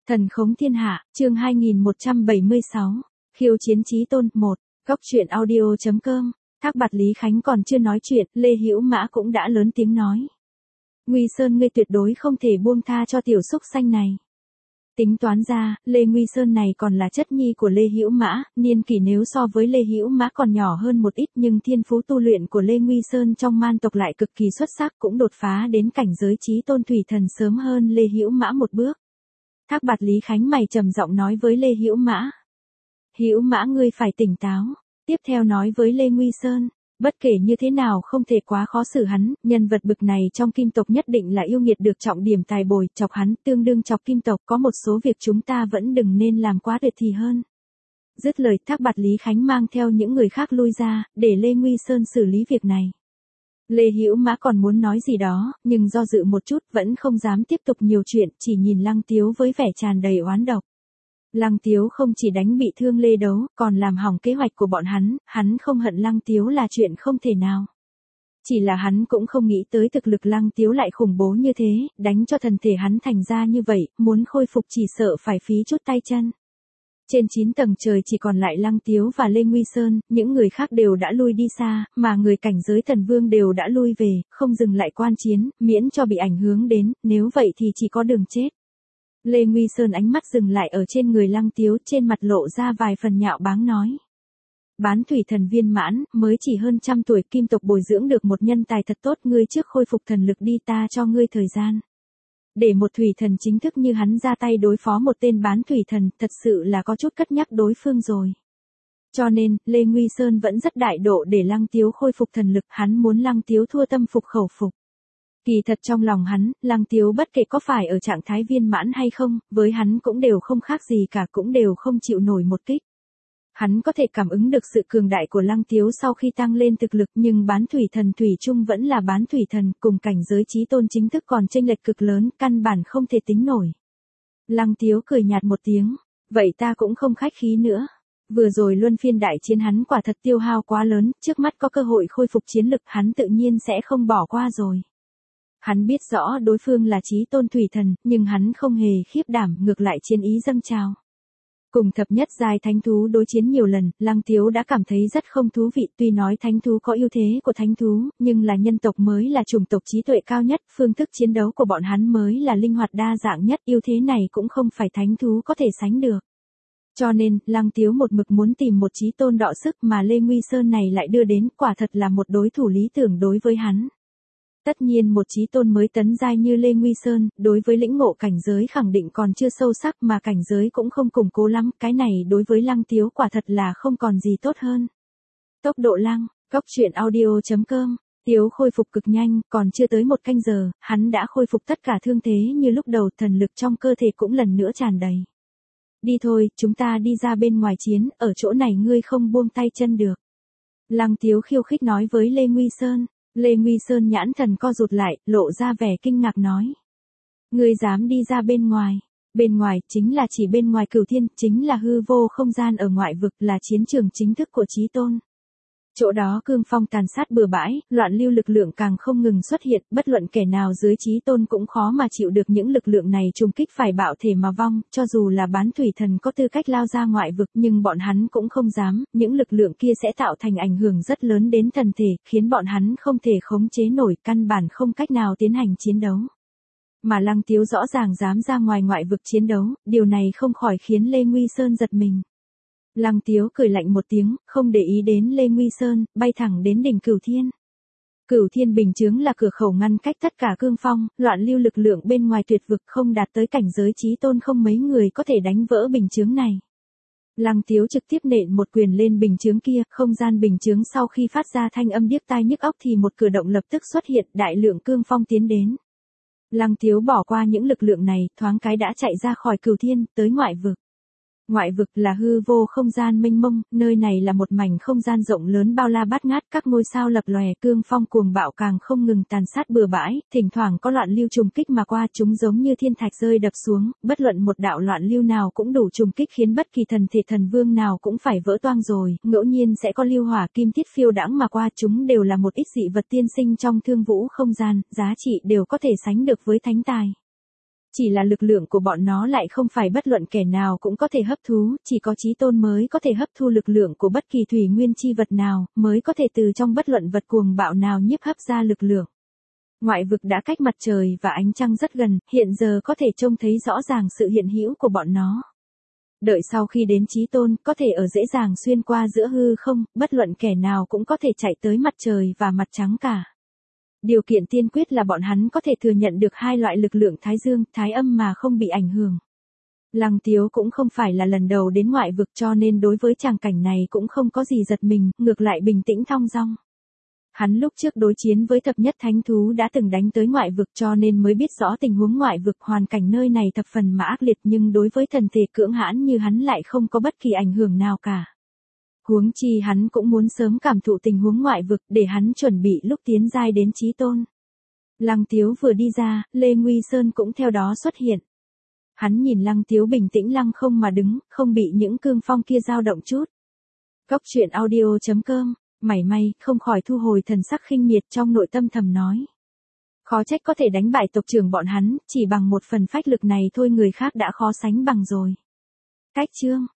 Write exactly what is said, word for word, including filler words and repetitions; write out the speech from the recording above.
Thần khống thiên hạ, chương hai nghìn một trăm bảy mươi sáu, khiêu chiến chí tôn, một, góc truyện audio chấm com, Thác Bạt Lý Khánh còn chưa nói chuyện, Lê Hữu Mã cũng đã lớn tiếng nói. Nguy Sơn ngươi tuyệt đối không thể buông tha cho tiểu xúc xanh này. Tính toán ra, Lê Nguy Sơn này còn là chất nhi của Lê Hữu Mã, niên kỷ nếu so với Lê Hữu Mã còn nhỏ hơn một ít nhưng thiên phú tu luyện của Lê Nguy Sơn trong man tộc lại cực kỳ xuất sắc, cũng đột phá đến cảnh giới chí tôn thủy thần sớm hơn Lê Hữu Mã một bước. Thác Bạt Lý Khánh mày trầm giọng nói với Lê Hữu Mã. Hữu Mã ngươi phải tỉnh táo. Tiếp theo nói với Lê Nguy Sơn. Bất kể như thế nào không thể quá khó xử hắn, nhân vật bực này trong kim tộc nhất định là yêu nghiệt được trọng điểm tài bồi, chọc hắn tương đương chọc kim tộc, có một số việc chúng ta vẫn đừng nên làm quá tuyệt thì hơn. Dứt lời, Thác Bạt Lý Khánh mang theo những người khác lui ra, để Lê Nguy Sơn xử lý việc này. Lê Hữu Mã còn muốn nói gì đó, nhưng do dự một chút vẫn không dám tiếp tục nhiều chuyện, chỉ nhìn Lăng Tiếu với vẻ tràn đầy oán độc. Lăng Tiếu không chỉ đánh bị thương Lê Đấu, còn làm hỏng kế hoạch của bọn hắn, hắn không hận Lăng Tiếu là chuyện không thể nào. Chỉ là hắn cũng không nghĩ tới thực lực Lăng Tiếu lại khủng bố như thế, đánh cho thần thể hắn thành ra như vậy, muốn khôi phục chỉ sợ phải phí chút tay chân. Trên chín tầng trời chỉ còn lại Lăng Tiếu và Lê Nguy Sơn, những người khác đều đã lui đi xa, mà người cảnh giới thần vương đều đã lui về, không dừng lại quan chiến, miễn cho bị ảnh hưởng đến, nếu vậy thì chỉ có đường chết. Lê Nguy Sơn ánh mắt dừng lại ở trên người Lăng Tiếu, trên mặt lộ ra vài phần nhạo báng nói. Bán thủy thần viên mãn, mới chỉ hơn trăm tuổi, kim tộc bồi dưỡng được một nhân tài thật tốt, ngươi trước khôi phục thần lực đi, ta cho ngươi thời gian. Để một thủy thần chính thức như hắn ra tay đối phó một tên bán thủy thần, thật sự là có chút cất nhắc đối phương rồi. Cho nên, Lê Nguy Sơn vẫn rất đại độ để Lăng Tiếu khôi phục thần lực, hắn muốn Lăng Tiếu thua tâm phục khẩu phục. Kỳ thật trong lòng hắn, Lăng Tiếu bất kể có phải ở trạng thái viên mãn hay không, với hắn cũng đều không khác gì cả, cũng đều không chịu nổi một kích. Hắn có thể cảm ứng được sự cường đại của Lăng Tiếu sau khi tăng lên thực lực, nhưng bán thủy thần thủy chung vẫn là bán thủy thần, cùng cảnh giới chí tôn chính thức còn chênh lệch cực lớn, căn bản không thể tính nổi. Lăng Tiếu cười nhạt một tiếng, vậy ta cũng không khách khí nữa. Vừa rồi luân phiên đại chiến hắn quả thật tiêu hao quá lớn, trước mắt có cơ hội khôi phục chiến lực hắn tự nhiên sẽ không bỏ qua rồi. Hắn biết rõ đối phương là chí tôn thủy thần, nhưng hắn không hề khiếp đảm, ngược lại chiến ý dâng trào. Cùng thập nhất giai thánh thú đối chiến nhiều lần, Lăng Tiếu đã cảm thấy rất không thú vị, tuy nói thánh thú có ưu thế của thánh thú, nhưng là nhân tộc mới là chủng tộc trí tuệ cao nhất, phương thức chiến đấu của bọn hắn mới là linh hoạt đa dạng nhất, ưu thế này cũng không phải thánh thú có thể sánh được. Cho nên, Lăng Tiếu một mực muốn tìm một chí tôn đọ sức mà Lê Nguy Sơn này lại đưa đến, quả thật là một đối thủ lý tưởng đối với hắn. Tất nhiên một chí tôn mới tấn giai như Lê Nguy Sơn, đối với lĩnh ngộ cảnh giới khẳng định còn chưa sâu sắc mà cảnh giới cũng không củng cố lắm, cái này đối với Lăng Tiếu quả thật là không còn gì tốt hơn. Tốc độ Lăng, góc truyện audio chấm com, Tiếu khôi phục cực nhanh, còn chưa tới một canh giờ, hắn đã khôi phục tất cả thương thế như lúc đầu, thần lực trong cơ thể cũng lần nữa tràn đầy. Đi thôi, chúng ta đi ra bên ngoài chiến, ở chỗ này ngươi không buông tay chân được. Lăng Tiếu khiêu khích nói với Lê Nguy Sơn. Lê Nguy Sơn nhãn thần co rụt lại, lộ ra vẻ kinh ngạc nói. Ngươi dám đi ra bên ngoài. Bên ngoài, chính là chỉ bên ngoài cửu thiên, chính là hư vô không gian ở ngoại vực, là chiến trường chính thức của chí tôn. Chỗ đó cương phong tàn sát bừa bãi, loạn lưu lực lượng càng không ngừng xuất hiện, bất luận kẻ nào dưới chí tôn cũng khó mà chịu được những lực lượng này trùng kích phải bạo thể mà vong, cho dù là bán thủy thần có tư cách lao ra ngoại vực nhưng bọn hắn cũng không dám, những lực lượng kia sẽ tạo thành ảnh hưởng rất lớn đến thần thể, khiến bọn hắn không thể khống chế nổi, căn bản không cách nào tiến hành chiến đấu. Mà Lăng Tiếu rõ ràng dám ra ngoài ngoại vực chiến đấu, điều này không khỏi khiến Lê Nguy Sơn giật mình. Lăng Tiếu cười lạnh một tiếng, không để ý đến Lê Nguy Sơn, bay thẳng đến đỉnh Cửu Thiên. Cửu Thiên bình chướng là cửa khẩu ngăn cách tất cả cương phong, loạn lưu lực lượng bên ngoài tuyệt vực, không đạt tới cảnh giới chí tôn không mấy người có thể đánh vỡ bình chướng này. Lăng Tiếu trực tiếp nện một quyền lên bình chướng kia, không gian bình chướng sau khi phát ra thanh âm điếc tai nhức óc thì một cửa động lập tức xuất hiện, đại lượng cương phong tiến đến. Lăng Tiếu bỏ qua những lực lượng này, thoáng cái đã chạy ra khỏi Cửu Thiên, tới ngoại vực. Ngoại vực là hư vô không gian mênh mông, nơi này là một mảnh không gian rộng lớn bao la bát ngát, các ngôi sao lập lòe, cương phong cuồng bạo càng không ngừng tàn sát bừa bãi, thỉnh thoảng có loạn lưu trùng kích mà qua, chúng giống như thiên thạch rơi đập xuống, bất luận một đạo loạn lưu nào cũng đủ trùng kích khiến bất kỳ thần thể thần vương nào cũng phải vỡ toang rồi, ngẫu nhiên sẽ có lưu hỏa kim tiết phiêu đãng mà qua, chúng đều là một ít dị vật tiên sinh trong thương vũ không gian, giá trị đều có thể sánh được với thánh tài. Chỉ là lực lượng của bọn nó lại không phải bất luận kẻ nào cũng có thể hấp thu, chỉ có Chí Tôn mới có thể hấp thu lực lượng của bất kỳ thủy nguyên chi vật nào, mới có thể từ trong bất luận vật cuồng bạo nào nhiếp hấp ra lực lượng. Ngoại vực đã cách mặt trời và ánh trăng rất gần, hiện giờ có thể trông thấy rõ ràng sự hiện hữu của bọn nó. Đợi sau khi đến Chí Tôn, có thể ở dễ dàng xuyên qua giữa hư không, bất luận kẻ nào cũng có thể chạy tới mặt trời và mặt trắng cả. Điều kiện tiên quyết là bọn hắn có thể thừa nhận được hai loại lực lượng thái dương, thái âm mà không bị ảnh hưởng. Lăng Tiếu cũng không phải là lần đầu đến ngoại vực cho nên đối với tràng cảnh này cũng không có gì giật mình, ngược lại bình tĩnh thong dong. Hắn lúc trước đối chiến với thập nhất thánh thú đã từng đánh tới ngoại vực cho nên mới biết rõ tình huống ngoại vực, hoàn cảnh nơi này thập phần mà ác liệt, nhưng đối với thần thể cưỡng hãn như hắn lại không có bất kỳ ảnh hưởng nào cả. Huống chi hắn cũng muốn sớm cảm thụ tình huống ngoại vực để hắn chuẩn bị lúc tiến giai đến Chí Tôn. Lăng Tiếu vừa đi ra, Lê Nguy Sơn cũng theo đó xuất hiện. Hắn nhìn Lăng Tiếu bình tĩnh lăng không mà đứng, không bị những cương phong kia dao động chút. Cốc truyện audio chấm com, mảy may không khỏi thu hồi thần sắc khinh miệt trong nội tâm thầm nói. Khó trách có thể đánh bại tộc trưởng bọn hắn, chỉ bằng một phần phách lực này thôi người khác đã khó sánh bằng rồi. Cách chương